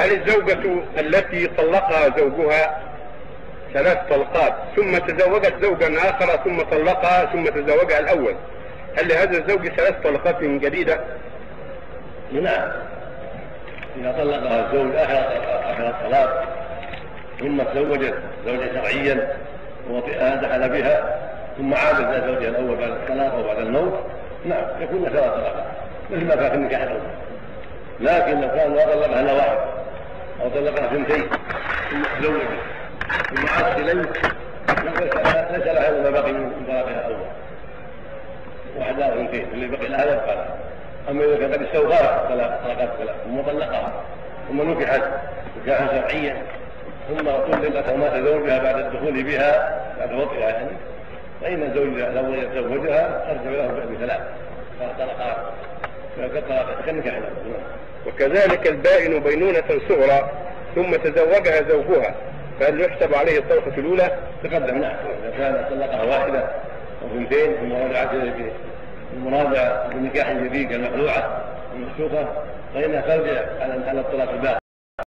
هل الزوجة التي طلقها زوجها 3 طلقات ثم تزوجت زوجا آخر ثم طلقها ثم تزوجها الأول، هل لهذا الزوج 3 طلقات جديدة؟ نعم، إذا طلقها الزوج آخر الطلاق ثم تزوجت زوجا شرعيا ودخل بها ثم عادت إلى زوجها الأول بعد الطلاق أو بعد الموت، نعم يكون 3 طلقات مثل ما كان في النكاح الأول. لكن لو كان طلقها إلا واحد أو طلقها 2 ثم تزوجت ثم عادت إليه ليس لها إلا ما بقي من طلاقها الأول، 1 أو 2 اللي بقي لها يبقى لها. أما إذا كانت استوفاها طلقات 3 ثم طلقها ثم نكحت نكاحا شرعيا ثم طلقت ومات زوجها بعد الدخول بها بعد وطئها يعني، فإن الزوج لو يتزوجها أرجع له ب3 طلقات كالنكاح الأول. وكذلك البائن بينونة صغرى ثم تزوجها زوجها، فهل يحسب عليه الطلقة الأولى؟ تقدم نعم، إذا كان طلقها 1 أو 2 ثم رجعت المراجعة بنكاح جديد كالمخلوعة المفسوقة فإنها ترجع على الطلاق الباقي.